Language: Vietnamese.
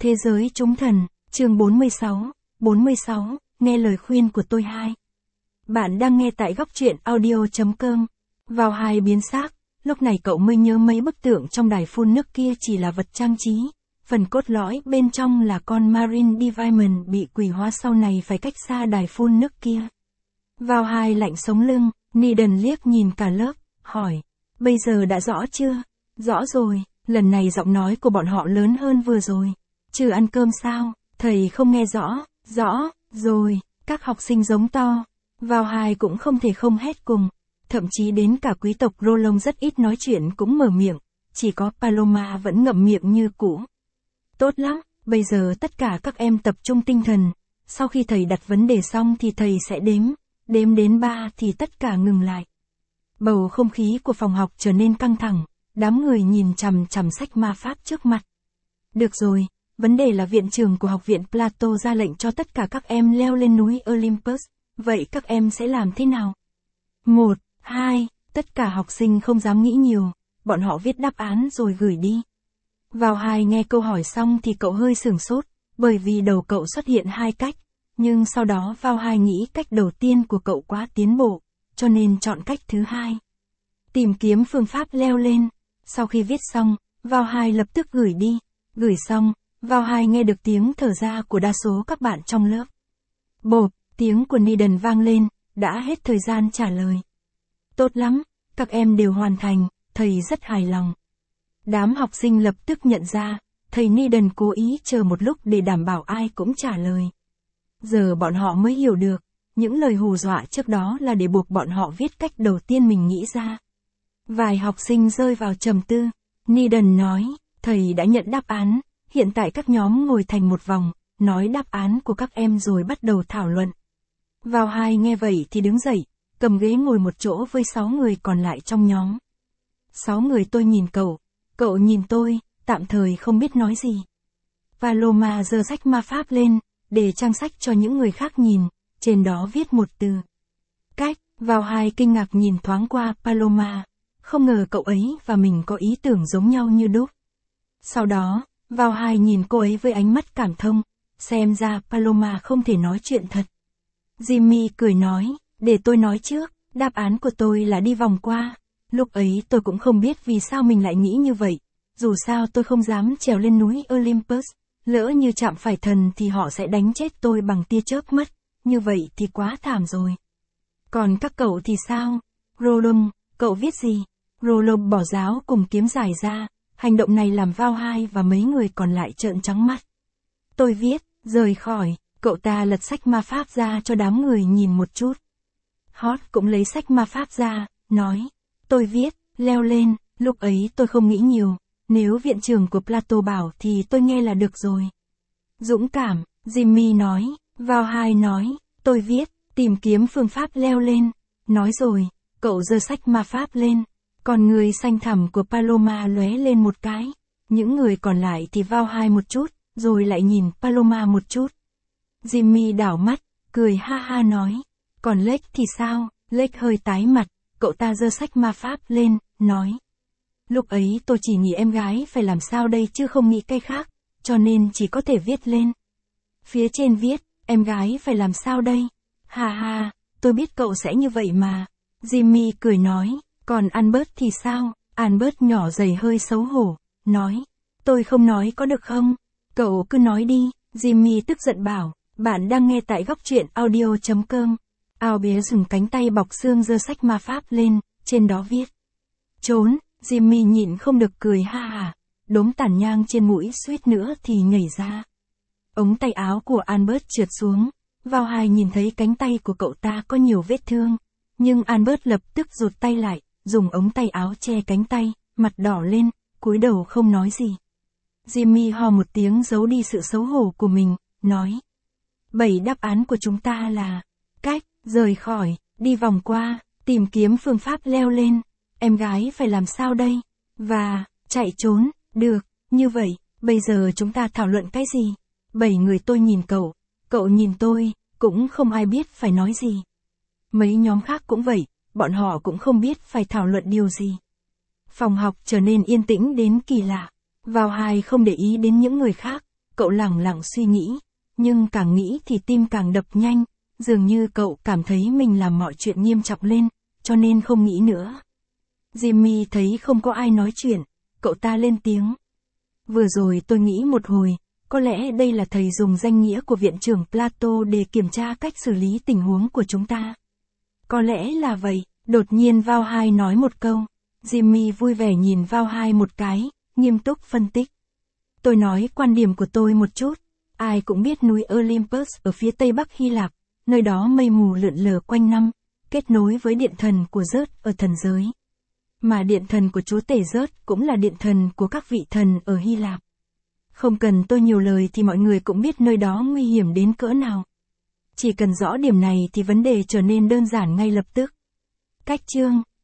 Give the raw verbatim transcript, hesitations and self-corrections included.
Thế giới chúng thần, chương bốn mươi sáu, bốn mươi sáu, nghe lời khuyên của tôi hai. Bạn đang nghe tại góc truyện audio chấm com. Vào hai biến xác, lúc này cậu mới nhớ mấy bức tượng trong đài phun nước kia chỉ là vật trang trí. Phần cốt lõi bên trong là con Marine Division bị quỷ hóa sau này phải cách xa đài phun nước kia. Vào hai lạnh sống lưng, Negan liếc nhìn cả lớp, hỏi. Bây giờ đã rõ chưa? Rõ rồi, lần này giọng nói của bọn họ lớn hơn vừa rồi. Chưa ăn cơm sao? Thầy không nghe rõ. Rõ, rồi, các học sinh giống to. Vào hai cũng không thể không hét cùng. Thậm chí đến cả quý tộc Rolong rất ít nói chuyện cũng mở miệng. Chỉ có Paloma vẫn ngậm miệng như cũ. Tốt lắm, bây giờ tất cả các em tập trung tinh thần. Sau khi thầy đặt vấn đề xong thì thầy sẽ đếm. Đếm đến ba thì tất cả ngừng lại. Bầu không khí của phòng học trở nên căng thẳng. Đám người nhìn chằm chằm sách ma pháp trước mặt. Được rồi, vấn đề là viện trưởng của học viện Plato ra lệnh cho tất cả các em leo lên núi Olympus. Vậy các em sẽ làm thế nào? Một, hai, tất cả học sinh không dám nghĩ nhiều. Bọn họ viết đáp án rồi gửi đi. Vào hai nghe câu hỏi xong thì cậu hơi sửng sốt, bởi vì đầu cậu xuất hiện hai cách. Nhưng sau đó vào hai nghĩ cách đầu tiên của cậu quá tiến bộ, cho nên chọn cách thứ hai. Tìm kiếm phương pháp leo lên. Sau khi viết xong, vào hai lập tức gửi đi. Gửi xong, vào hai nghe được tiếng thở ra của đa số các bạn trong lớp. Bộp, tiếng của Negan vang lên, đã hết thời gian trả lời. Tốt lắm, các em đều hoàn thành, thầy rất hài lòng. Đám học sinh lập tức nhận ra, thầy Negan cố ý chờ một lúc để đảm bảo ai cũng trả lời. Giờ bọn họ mới hiểu được, những lời hù dọa trước đó là để buộc bọn họ viết cách đầu tiên mình nghĩ ra. Vài học sinh rơi vào trầm tư. Negan nói, thầy đã nhận đáp án, hiện tại các nhóm ngồi thành một vòng, nói đáp án của các em rồi bắt đầu thảo luận. Vào hai nghe vậy thì đứng dậy, cầm ghế ngồi một chỗ với sáu người còn lại trong nhóm. Sáu người tôi nhìn cậu, cậu nhìn tôi, tạm thời không biết nói gì. Paloma giơ sách ma pháp lên, để trang sách cho những người khác nhìn, trên đó viết một từ. Cách, vào hai kinh ngạc nhìn thoáng qua Paloma, không ngờ cậu ấy và mình có ý tưởng giống nhau như đúc. Sau đó, vào hai nhìn cô ấy với ánh mắt cảm thông, xem ra Paloma không thể nói chuyện thật. Jimmy cười nói, để tôi nói trước, đáp án của tôi là đi vòng qua. Lúc ấy tôi cũng không biết vì sao mình lại nghĩ như vậy, dù sao tôi không dám trèo lên núi Olympus, lỡ như chạm phải thần thì họ sẽ đánh chết tôi bằng tia chớp mắt, như vậy thì quá thảm rồi. Còn các cậu thì sao? Rolong, cậu viết gì? Rolong bỏ giáo cùng kiếm giải ra, hành động này làm vào hai và mấy người còn lại trợn trắng mắt. Tôi viết, rời khỏi, cậu ta lật sách ma pháp ra cho đám người nhìn một chút. Hot cũng lấy sách ma pháp ra, nói, tôi viết, leo lên, lúc ấy tôi không nghĩ nhiều, nếu viện trưởng của Plato bảo thì tôi nghe là được rồi. Dũng cảm, Jimmy nói, vào hai nói, tôi viết, tìm kiếm phương pháp leo lên, nói rồi, cậu giơ sách ma pháp lên. Còn người xanh thẳm của Paloma lóe lên một cái, những người còn lại thì vào hai một chút, rồi lại nhìn Paloma một chút. Jimmy đảo mắt, cười ha ha nói, còn Lake thì sao? Lake hơi tái mặt, cậu ta giơ sách ma pháp lên, nói. Lúc ấy tôi chỉ nghĩ em gái phải làm sao đây chứ không nghĩ cái khác, cho nên chỉ có thể viết lên. Phía trên viết, em gái phải làm sao đây? Ha ha, tôi biết cậu sẽ như vậy mà. Jimmy cười nói. Còn Albert thì sao? Albert nhỏ dày hơi xấu hổ, nói. Tôi không nói có được không? Cậu cứ nói đi. Jimmy tức giận bảo, bạn đang nghe tại góc truyện audio chấm com. Ao bé dùng cánh tay bọc xương giơ sách ma pháp lên, trên đó viết. Trốn, Jimmy nhịn không được cười ha hà, đốm tàn nhang trên mũi suýt nữa thì nhảy ra. Ống tay áo của Albert trượt xuống, vào hai nhìn thấy cánh tay của cậu ta có nhiều vết thương, nhưng Albert lập tức rụt tay lại. Dùng ống tay áo che cánh tay, mặt đỏ lên, cúi đầu không nói gì. Jimmy ho một tiếng giấu đi sự xấu hổ của mình, nói. Bảy đáp án của chúng ta là, cách, rời khỏi, đi vòng qua, tìm kiếm phương pháp leo lên, em gái phải làm sao đây, và, chạy trốn, được, như vậy, bây giờ chúng ta thảo luận cái gì? Bảy người tôi nhìn cậu, cậu nhìn tôi, cũng không ai biết phải nói gì. Mấy nhóm khác cũng vậy. Bọn họ cũng không biết phải thảo luận điều gì. Phòng học trở nên yên tĩnh đến kỳ lạ. Vào hai không để ý đến những người khác, Cậu lẳng lặng suy nghĩ, nhưng càng nghĩ thì tim càng đập nhanh, dường như cậu cảm thấy mình làm mọi chuyện nghiêm trọng lên, cho nên không nghĩ nữa. Jimmy thấy không có ai nói chuyện, cậu ta lên tiếng. Vừa rồi tôi nghĩ một hồi, có lẽ đây là thầy dùng danh nghĩa của viện trưởng Plato để kiểm tra cách xử lý tình huống của chúng ta. Có lẽ là vậy, đột nhiên Vào Hai nói một câu. Jimmy vui vẻ nhìn Vào Hai một cái, nghiêm túc phân tích. Tôi nói quan điểm của tôi một chút. Ai cũng biết núi Olympus ở phía tây bắc Hy Lạp, nơi đó mây mù lượn lờ quanh năm, kết nối với điện thần của Zeus ở thần giới. Mà điện thần của chúa tể Zeus cũng là điện thần của các vị thần ở Hy Lạp. Không cần tôi nhiều lời thì mọi người cũng biết nơi đó nguy hiểm đến cỡ nào. Chỉ cần rõ điểm này thì vấn đề trở nên đơn giản ngay lập tức. Cách chương